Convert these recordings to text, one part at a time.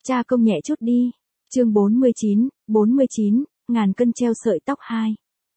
Cha công nhẹ chút đi. Chương 49, ngàn cân treo sợi tóc 2.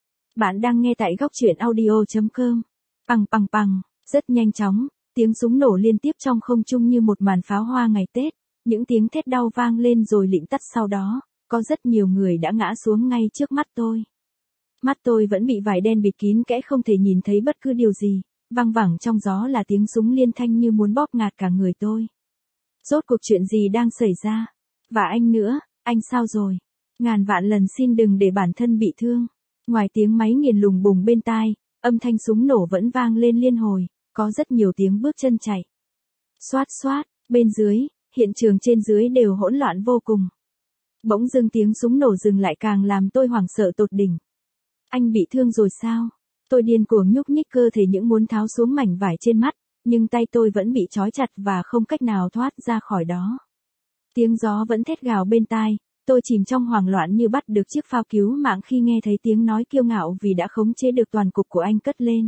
Bạn đang nghe tại góc truyện audio.com. Pằng pằng pằng, rất nhanh chóng, tiếng súng nổ liên tiếp trong không trung như một màn pháo hoa ngày Tết, những tiếng thét đau vang lên rồi lịm tắt sau đó, có rất nhiều người đã ngã xuống ngay trước mắt tôi. Mắt tôi vẫn bị vải đen bịt kín kẽ không thể nhìn thấy bất cứ điều gì, văng vẳng trong gió là tiếng súng liên thanh như muốn bóp ngạt cả người tôi. Rốt cuộc chuyện gì đang xảy ra? Và anh nữa, anh sao rồi? Ngàn vạn lần xin đừng để bản thân bị thương. Ngoài tiếng máy nghiền lùng bùng bên tai, âm thanh súng nổ vẫn vang lên liên hồi, có rất nhiều tiếng bước chân chạy. Xoát xoát, bên dưới, hiện trường trên dưới đều hỗn loạn vô cùng. Bỗng dưng tiếng súng nổ dừng lại càng làm tôi hoảng sợ tột đỉnh. Anh bị thương rồi sao? Tôi điên cuồng nhúc nhích cơ thể những muốn tháo xuống mảnh vải trên mắt, nhưng tay tôi vẫn bị trói chặt và không cách nào thoát ra khỏi đó. Tiếng gió vẫn thét gào bên tai, tôi chìm trong hoảng loạn như bắt được chiếc phao cứu mạng khi nghe thấy tiếng nói kiêu ngạo vì đã khống chế được toàn cục của anh cất lên.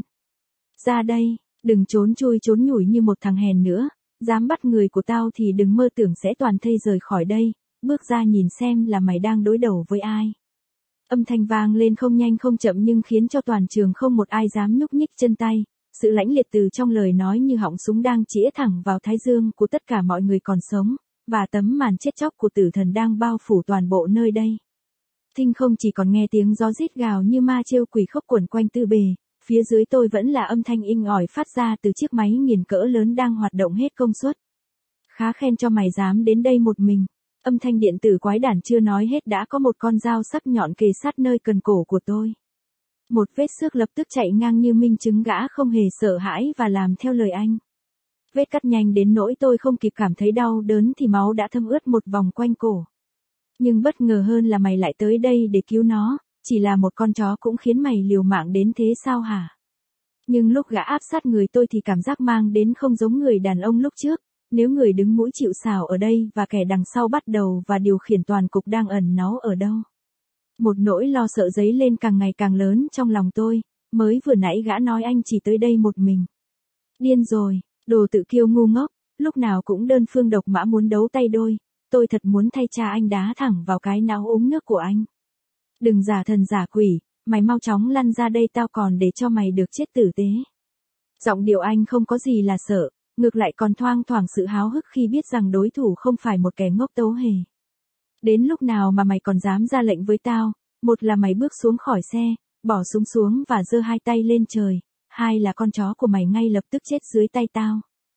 Ra đây, đừng trốn chui trốn nhủi như một thằng hèn nữa, dám bắt người của tao thì đừng mơ tưởng sẽ toàn thây rời khỏi đây, bước ra nhìn xem là mày đang đối đầu với ai. Âm thanh vang lên không nhanh không chậm nhưng khiến cho toàn trường không một ai dám nhúc nhích chân tay. Sự lãnh liệt từ trong lời nói như họng súng đang chĩa thẳng vào thái dương của tất cả mọi người còn sống, và tấm màn chết chóc của tử thần đang bao phủ toàn bộ nơi đây. Thinh không chỉ còn nghe tiếng gió rít gào như ma trêu quỷ khóc quẩn quanh tư bề, phía dưới tôi vẫn là âm thanh inh ỏi phát ra từ chiếc máy nghiền cỡ lớn đang hoạt động hết công suất. Khá khen cho mày dám đến đây một mình. Âm thanh điện tử quái đản chưa nói hết đã có một con dao sắc nhọn kề sát nơi cần cổ của tôi. Một vết xước lập tức chạy ngang như minh chứng gã không hề sợ hãi và làm theo lời anh. Vết cắt nhanh đến nỗi tôi không kịp cảm thấy đau đớn thì máu đã thấm ướt một vòng quanh cổ. Nhưng bất ngờ hơn là mày lại tới đây để cứu nó, chỉ là một con chó cũng khiến mày liều mạng đến thế sao hả? Nhưng lúc gã áp sát người tôi thì cảm giác mang đến không giống người đàn ông lúc trước, nếu người đứng mũi chịu sào ở đây và kẻ đằng sau bắt đầu và điều khiển toàn cục đang ẩn náu ở đâu. Một nỗi lo sợ dấy lên càng ngày càng lớn trong lòng tôi, mới vừa nãy gã nói anh chỉ tới đây một mình. Điên rồi, đồ tự kiêu ngu ngốc, lúc nào cũng đơn phương độc mã muốn đấu tay đôi, tôi thật muốn thay cha anh đá thẳng vào cái não uống nước của anh. Đừng giả thần giả quỷ, mày mau chóng lăn ra đây tao còn để cho mày được chết tử tế. Giọng điệu anh không có gì là sợ, ngược lại còn thoang thoảng sự háo hức khi biết rằng đối thủ không phải một kẻ ngốc tấu hề. Đến lúc nào mà mày còn dám ra lệnh với tao, một là mày bước xuống khỏi xe, bỏ súng xuống và giơ hai tay lên trời, hai là con chó của mày ngay lập tức chết dưới tay tao.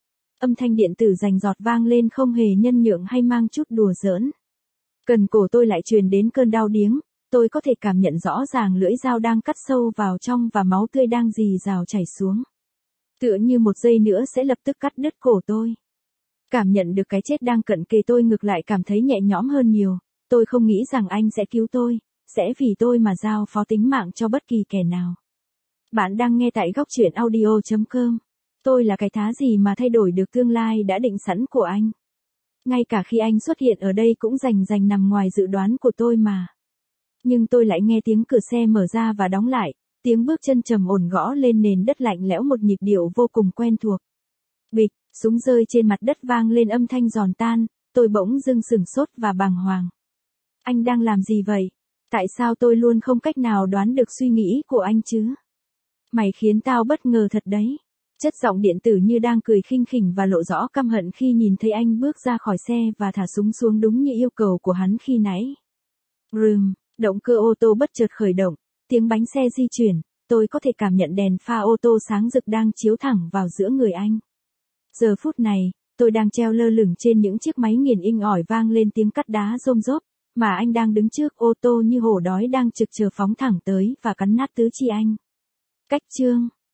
Âm thanh điện tử rành rọt vang lên không hề nhân nhượng hay mang chút đùa giỡn. Cần cổ tôi lại truyền đến cơn đau điếng, tôi có thể cảm nhận rõ ràng lưỡi dao đang cắt sâu vào trong và máu tươi đang rì rào chảy xuống. Tựa như một giây nữa sẽ lập tức cắt đứt cổ tôi. Cảm nhận được cái chết đang cận kề tôi ngược lại cảm thấy nhẹ nhõm hơn nhiều, tôi không nghĩ rằng anh sẽ cứu tôi, sẽ vì tôi mà giao phó tính mạng cho bất kỳ kẻ nào. Bạn đang nghe tại góc truyện audio.com. Tôi là cái thá gì mà thay đổi được tương lai đã định sẵn của anh. Ngay cả khi anh xuất hiện ở đây cũng rành nằm ngoài dự đoán của tôi mà. Nhưng tôi lại nghe tiếng cửa xe mở ra và đóng lại, tiếng bước chân trầm ổn gõ lên nền đất lạnh lẽo một nhịp điệu vô cùng quen thuộc. Bịch, súng rơi trên mặt đất vang lên âm thanh giòn tan, tôi bỗng dưng sửng sốt và bàng hoàng. Anh đang làm gì vậy? Tại sao tôi luôn không cách nào đoán được suy nghĩ của anh chứ? Mày khiến tao bất ngờ thật đấy. Chất giọng điện tử như đang cười khinh khỉnh và lộ rõ căm hận khi nhìn thấy anh bước ra khỏi xe và thả súng xuống đúng như yêu cầu của hắn khi nãy. Rừm, động cơ ô tô bất chợt khởi động, tiếng bánh xe di chuyển, tôi có thể cảm nhận đèn pha ô tô sáng rực đang chiếu thẳng vào giữa người anh. Giờ phút này, tôi đang treo lơ lửng trên những chiếc máy nghiền inh ỏi vang lên tiếng cắt đá rôm rốp, mà anh đang đứng trước ô tô như hổ đói đang trực chờ phóng thẳng tới và cắn nát tứ chi anh. Cách chương